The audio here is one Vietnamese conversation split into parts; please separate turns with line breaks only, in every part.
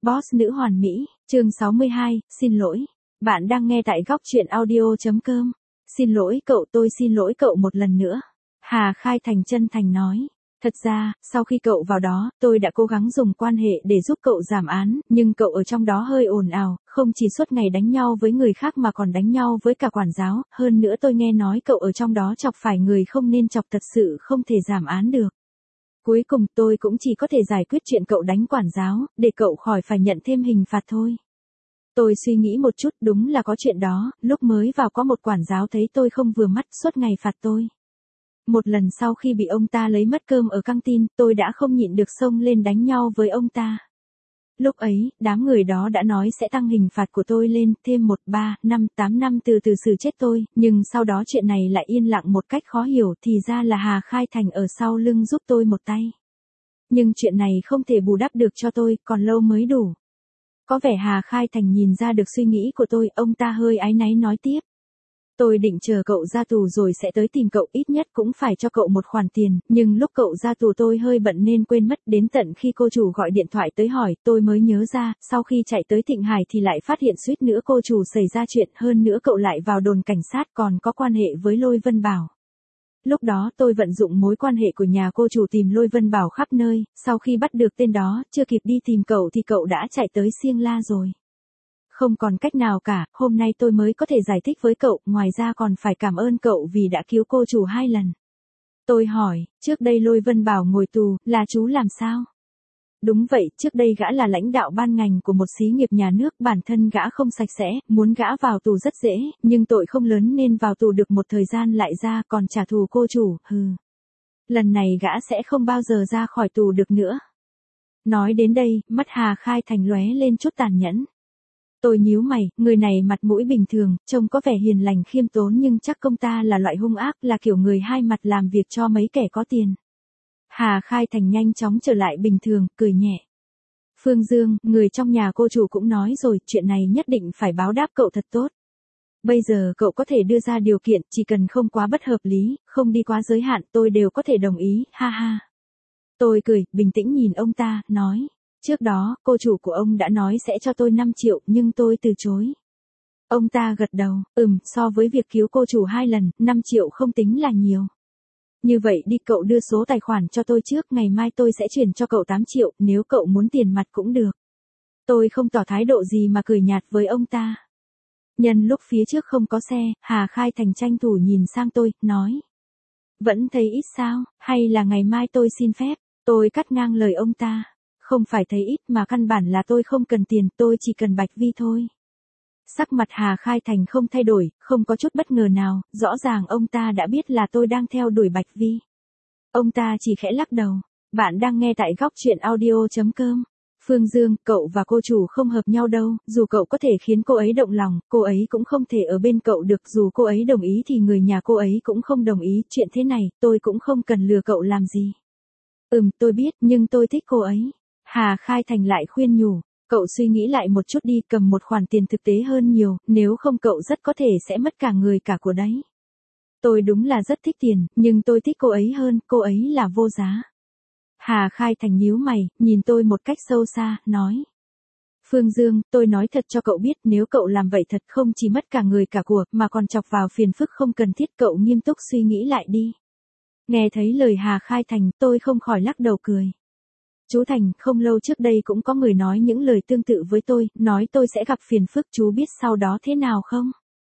Boss nữ hoàn mỹ, chương 62, xin lỗi. Bạn đang nghe tại góc truyện audio.com. Xin lỗi cậu, tôi xin lỗi cậu một lần nữa. Hà Khai Thành chân thành nói. Thật ra, sau khi cậu vào đó, tôi đã cố gắng dùng quan hệ để giúp cậu giảm án, nhưng cậu ở trong đó hơi ồn ào, không chỉ suốt ngày đánh nhau với người khác mà còn đánh nhau với cả quản giáo, hơn nữa tôi nghe nói cậu ở trong đó chọc phải người không nên chọc, thật sự không thể giảm án được. Cuối cùng tôi cũng chỉ có thể giải quyết chuyện cậu đánh quản giáo, để cậu khỏi phải nhận thêm hình phạt thôi. Tôi suy nghĩ một chút, đúng là có chuyện đó, lúc mới vào có một quản giáo thấy tôi không vừa mắt, suốt ngày phạt tôi. Một lần sau khi bị ông ta lấy mất cơm ở căng tin, tôi đã không nhịn được xông lên đánh nhau với ông ta. Lúc ấy, đám người đó đã nói sẽ tăng hình phạt của tôi lên, thêm 1, 3, 5, 8 năm từ xử chết tôi, nhưng sau đó chuyện này lại yên lặng một cách khó hiểu, thì ra là Hà Khai Thành ở sau lưng giúp tôi một tay. Nhưng chuyện này không thể bù đắp được cho tôi, còn lâu mới đủ. Có vẻ Hà Khai Thành nhìn ra được suy nghĩ của tôi, ông ta hơi áy náy nói tiếp. Tôi định chờ cậu ra tù rồi sẽ tới tìm cậu, ít nhất cũng phải cho cậu một khoản tiền, nhưng lúc cậu ra tù tôi hơi bận nên quên mất, đến tận khi cô chủ gọi điện thoại tới hỏi, tôi mới nhớ ra, sau khi chạy tới Thịnh Hải thì lại phát hiện suýt nữa cô chủ xảy ra chuyện, hơn nữa cậu lại vào đồn cảnh sát còn có quan hệ với Lôi Vân Bảo. Lúc đó tôi vận dụng mối quan hệ của nhà cô chủ tìm Lôi Vân Bảo khắp nơi, sau khi bắt được tên đó, chưa kịp đi tìm cậu thì cậu đã chạy tới Siêng La rồi. Không còn cách nào cả, hôm nay tôi mới có thể giải thích với cậu, ngoài ra còn phải cảm ơn cậu vì đã cứu cô chủ 2 lần. Tôi hỏi, trước đây Lôi Vân Bảo ngồi tù, là chú làm sao? Đúng vậy, trước đây gã là lãnh đạo ban ngành của một xí nghiệp nhà nước, bản thân gã không sạch sẽ, muốn gã vào tù rất dễ, nhưng tội không lớn nên vào tù được một thời gian lại ra, còn trả thù cô chủ, Lần này gã sẽ không bao giờ ra khỏi tù được nữa. Nói đến đây, mắt Hà Khai Thành lóe lên chút tàn nhẫn. Tôi nhíu mày, người này mặt mũi bình thường, trông có vẻ hiền lành khiêm tốn nhưng chắc công ta là loại hung ác, là kiểu người hai mặt làm việc cho mấy kẻ có tiền. Hà Khai Thành nhanh chóng trở lại bình thường, cười nhẹ. Phương Dương, người trong nhà cô chủ cũng nói rồi, chuyện này nhất định phải báo đáp cậu thật tốt. Bây giờ cậu có thể đưa ra điều kiện, chỉ cần không quá bất hợp lý, không đi quá giới hạn, tôi đều có thể đồng ý, ha ha. Tôi cười, bình tĩnh nhìn ông ta, nói. Trước đó, cô chủ của ông đã nói sẽ cho tôi 5 triệu, nhưng tôi từ chối. Ông ta gật đầu, so với việc cứu cô chủ 2 lần, 5 triệu không tính là nhiều. Như vậy đi, cậu đưa số tài khoản cho tôi trước, ngày mai tôi sẽ chuyển cho cậu 8 triệu, nếu cậu muốn tiền mặt cũng được. Tôi không tỏ thái độ gì mà cười nhạt với ông ta. Nhân lúc phía trước không có xe, Hà Khai Thành tranh thủ nhìn sang tôi, nói. Vẫn thấy ít sao, hay là ngày mai tôi xin phép, tôi cắt ngang lời ông ta. Không phải thấy ít mà căn bản là tôi không cần tiền, tôi chỉ cần Bạch Vi thôi. Sắc mặt Hà Khai Thành không thay đổi, không có chút bất ngờ nào, rõ ràng ông ta đã biết là tôi đang theo đuổi Bạch Vi. Ông ta chỉ khẽ lắc đầu. Bạn đang nghe tại góc truyện audio.com. Phương Dương, cậu và cô chủ không hợp nhau đâu, dù cậu có thể khiến cô ấy động lòng, cô ấy cũng không thể ở bên cậu được, dù cô ấy đồng ý thì người nhà cô ấy cũng không đồng ý, chuyện thế này, tôi cũng không cần lừa cậu làm gì. Tôi biết, nhưng tôi thích cô ấy. Hà Khai Thành lại khuyên nhủ, cậu suy nghĩ lại một chút đi, cầm một khoản tiền thực tế hơn nhiều, nếu không cậu rất có thể sẽ mất cả người cả của đấy. Tôi đúng là rất thích tiền, nhưng tôi thích cô ấy hơn, cô ấy là vô giá. Hà Khai Thành nhíu mày, nhìn tôi một cách sâu xa, nói. Phương Dương, tôi nói thật cho cậu biết, nếu cậu làm vậy thật không chỉ mất cả người cả của, mà còn chọc vào phiền phức không cần thiết, cậu nghiêm túc suy nghĩ lại đi. Nghe thấy lời Hà Khai Thành, tôi không khỏi lắc đầu cười. Chú Thành, không lâu trước đây cũng có người nói những lời tương tự với tôi, nói tôi sẽ gặp phiền phức, chú biết sau đó thế nào không?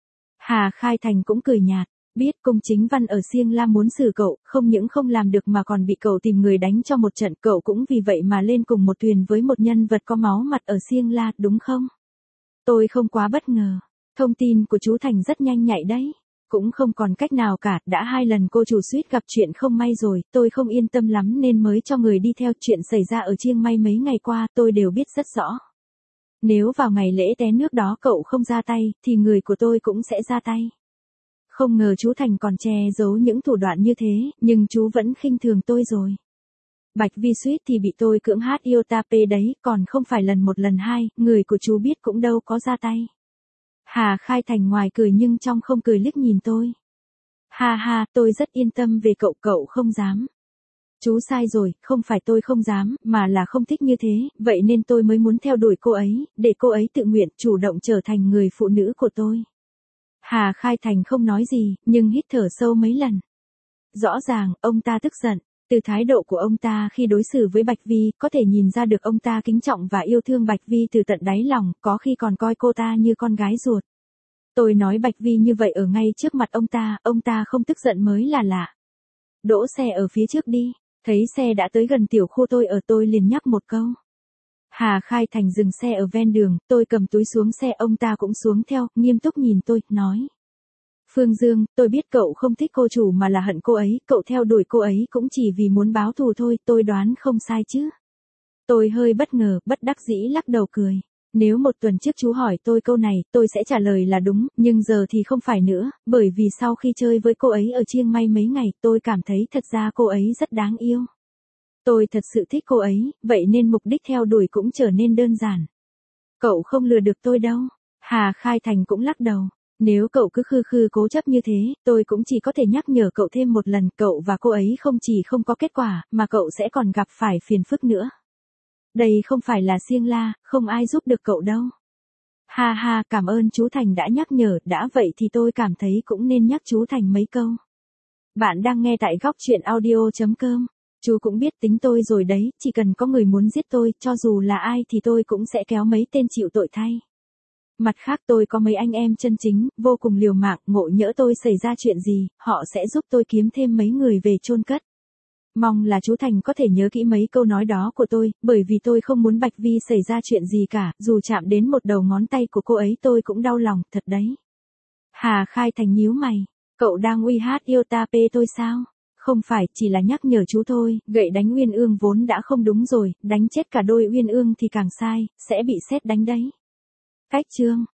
Hà Khai Thành cũng cười nhạt, biết Cung Chính Văn ở Siêng La muốn xử cậu, không những không làm được mà còn bị cậu tìm người đánh cho một trận, cậu cũng vì vậy mà lên cùng một thuyền với một nhân vật có máu mặt ở Siêng La, đúng không? Tôi không quá bất ngờ, thông tin của chú Thành rất nhanh nhạy đấy. Cũng không còn cách nào cả, đã 2 lần cô chủ suýt gặp chuyện không may rồi, tôi không yên tâm lắm nên mới cho người đi theo, chuyện xảy ra ở Chiang Mai mấy ngày qua, tôi đều biết rất rõ. Nếu vào ngày lễ té nước đó cậu không ra tay, thì người của tôi cũng sẽ ra tay. Không ngờ chú Thành còn che giấu những thủ đoạn như thế, nhưng chú vẫn khinh thường tôi rồi. Bạch Vi suýt thì bị tôi cưỡng hát yêu tape đấy, còn không phải lần 1 lần 2, người của chú biết cũng đâu có ra tay. Hà Khai Thành ngoài cười nhưng trong không cười liếc nhìn tôi. Ha ha, tôi rất yên tâm về cậu, cậu không dám. Chú sai rồi, không phải tôi không dám, mà là không thích như thế, vậy nên tôi mới muốn theo đuổi cô ấy, để cô ấy tự nguyện, chủ động trở thành người phụ nữ của tôi. Hà Khai Thành không nói gì, nhưng hít thở sâu mấy lần. Rõ ràng, ông ta tức giận. Từ thái độ của ông ta khi đối xử với Bạch Vi, có thể nhìn ra được ông ta kính trọng và yêu thương Bạch Vi từ tận đáy lòng, có khi còn coi cô ta như con gái ruột. Tôi nói Bạch Vi như vậy ở ngay trước mặt ông ta không tức giận mới là lạ. Đỗ xe ở phía trước đi, thấy xe đã tới gần tiểu khu tôi liền nhắc một câu. Hà Khai Thành dừng xe ở ven đường, tôi cầm túi xuống xe, ông ta cũng xuống theo, nghiêm túc nhìn tôi, nói. Phương Dương, tôi biết cậu không thích cô chủ mà là hận cô ấy, cậu theo đuổi cô ấy cũng chỉ vì muốn báo thù thôi, tôi đoán không sai chứ. Tôi hơi bất ngờ, bất đắc dĩ lắc đầu cười. Nếu một tuần trước chú hỏi tôi câu này, tôi sẽ trả lời là đúng, nhưng giờ thì không phải nữa, bởi vì sau khi chơi với cô ấy ở Chiang Mai mấy ngày, tôi cảm thấy thật ra cô ấy rất đáng yêu. Tôi thật sự thích cô ấy, vậy nên mục đích theo đuổi cũng trở nên đơn giản. Cậu không lừa được tôi đâu. Hà Khai Thành cũng lắc đầu. Nếu cậu cứ khư khư cố chấp như thế, tôi cũng chỉ có thể nhắc nhở cậu thêm một lần, cậu và cô ấy không chỉ không có kết quả, mà cậu sẽ còn gặp phải phiền phức nữa. Đây không phải là xiêng la, không ai giúp được cậu đâu. Ha ha, cảm ơn chú Thành đã nhắc nhở, đã vậy thì tôi cảm thấy cũng nên nhắc chú Thành mấy câu. Bạn đang nghe tại góc chuyện audio.com. Chú cũng biết tính tôi rồi đấy, chỉ cần có người muốn giết tôi, cho dù là ai thì tôi cũng sẽ kéo mấy tên chịu tội thay. Mặt khác tôi có mấy anh em chân chính, vô cùng liều mạng, ngộ nhỡ tôi xảy ra chuyện gì, họ sẽ giúp tôi kiếm thêm mấy người về chôn cất. Mong là chú Thành có thể nhớ kỹ mấy câu nói đó của tôi, bởi vì tôi không muốn Bạch Vi xảy ra chuyện gì cả, dù chạm đến một đầu ngón tay của cô ấy tôi cũng đau lòng, thật đấy. Hà Khai Thành nhíu mày, cậu đang uy hát yêu ta pê tôi sao? Không phải, chỉ là nhắc nhở chú thôi, gậy đánh Uyên Ương vốn đã không đúng rồi, đánh chết cả đôi Uyên Ương thì càng sai, sẽ bị sét đánh đấy. Cách chương